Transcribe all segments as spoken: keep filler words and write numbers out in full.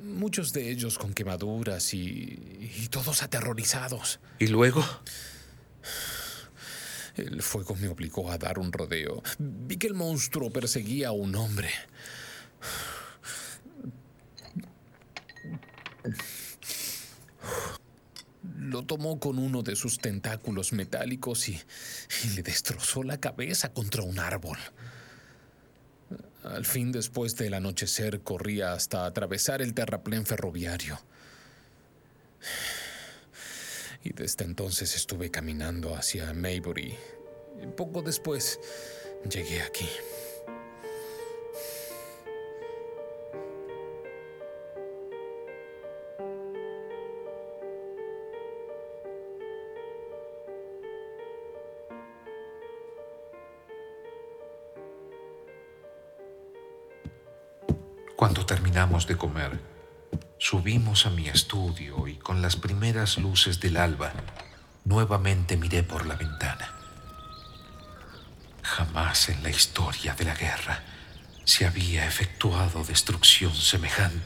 muchos de ellos con quemaduras y, y todos aterrorizados. ¿Y luego? El fuego me obligó a dar un rodeo. Vi que el monstruo perseguía a un hombre. Lo tomó con uno de sus tentáculos metálicos y, y le destrozó la cabeza contra un árbol. Al fin, después del anochecer, corría hasta atravesar el terraplén ferroviario. Y desde entonces estuve caminando hacia Maybury. Y poco después llegué aquí. Cuando terminamos de comer, subimos a mi estudio y con las primeras luces del alba, nuevamente miré por la ventana. Jamás en la historia de la guerra se había efectuado destrucción semejante.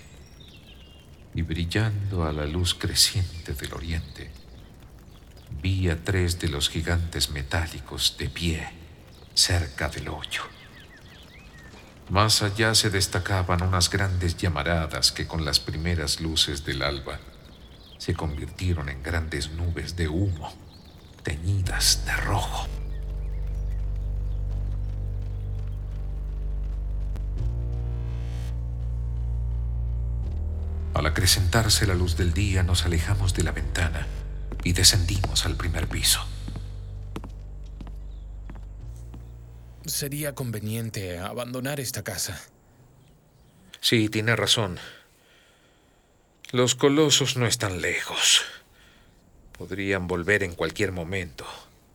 Y brillando a la luz creciente del oriente, vi a tres de los gigantes metálicos de pie cerca del hoyo. Más allá se destacaban unas grandes llamaradas que con las primeras luces del alba se convirtieron en grandes nubes de humo, teñidas de rojo. Al acrecentarse la luz del día, nos alejamos de la ventana y descendimos al primer piso. Sería conveniente abandonar esta casa. Sí, tiene razón. Los colosos no están lejos. Podrían volver en cualquier momento.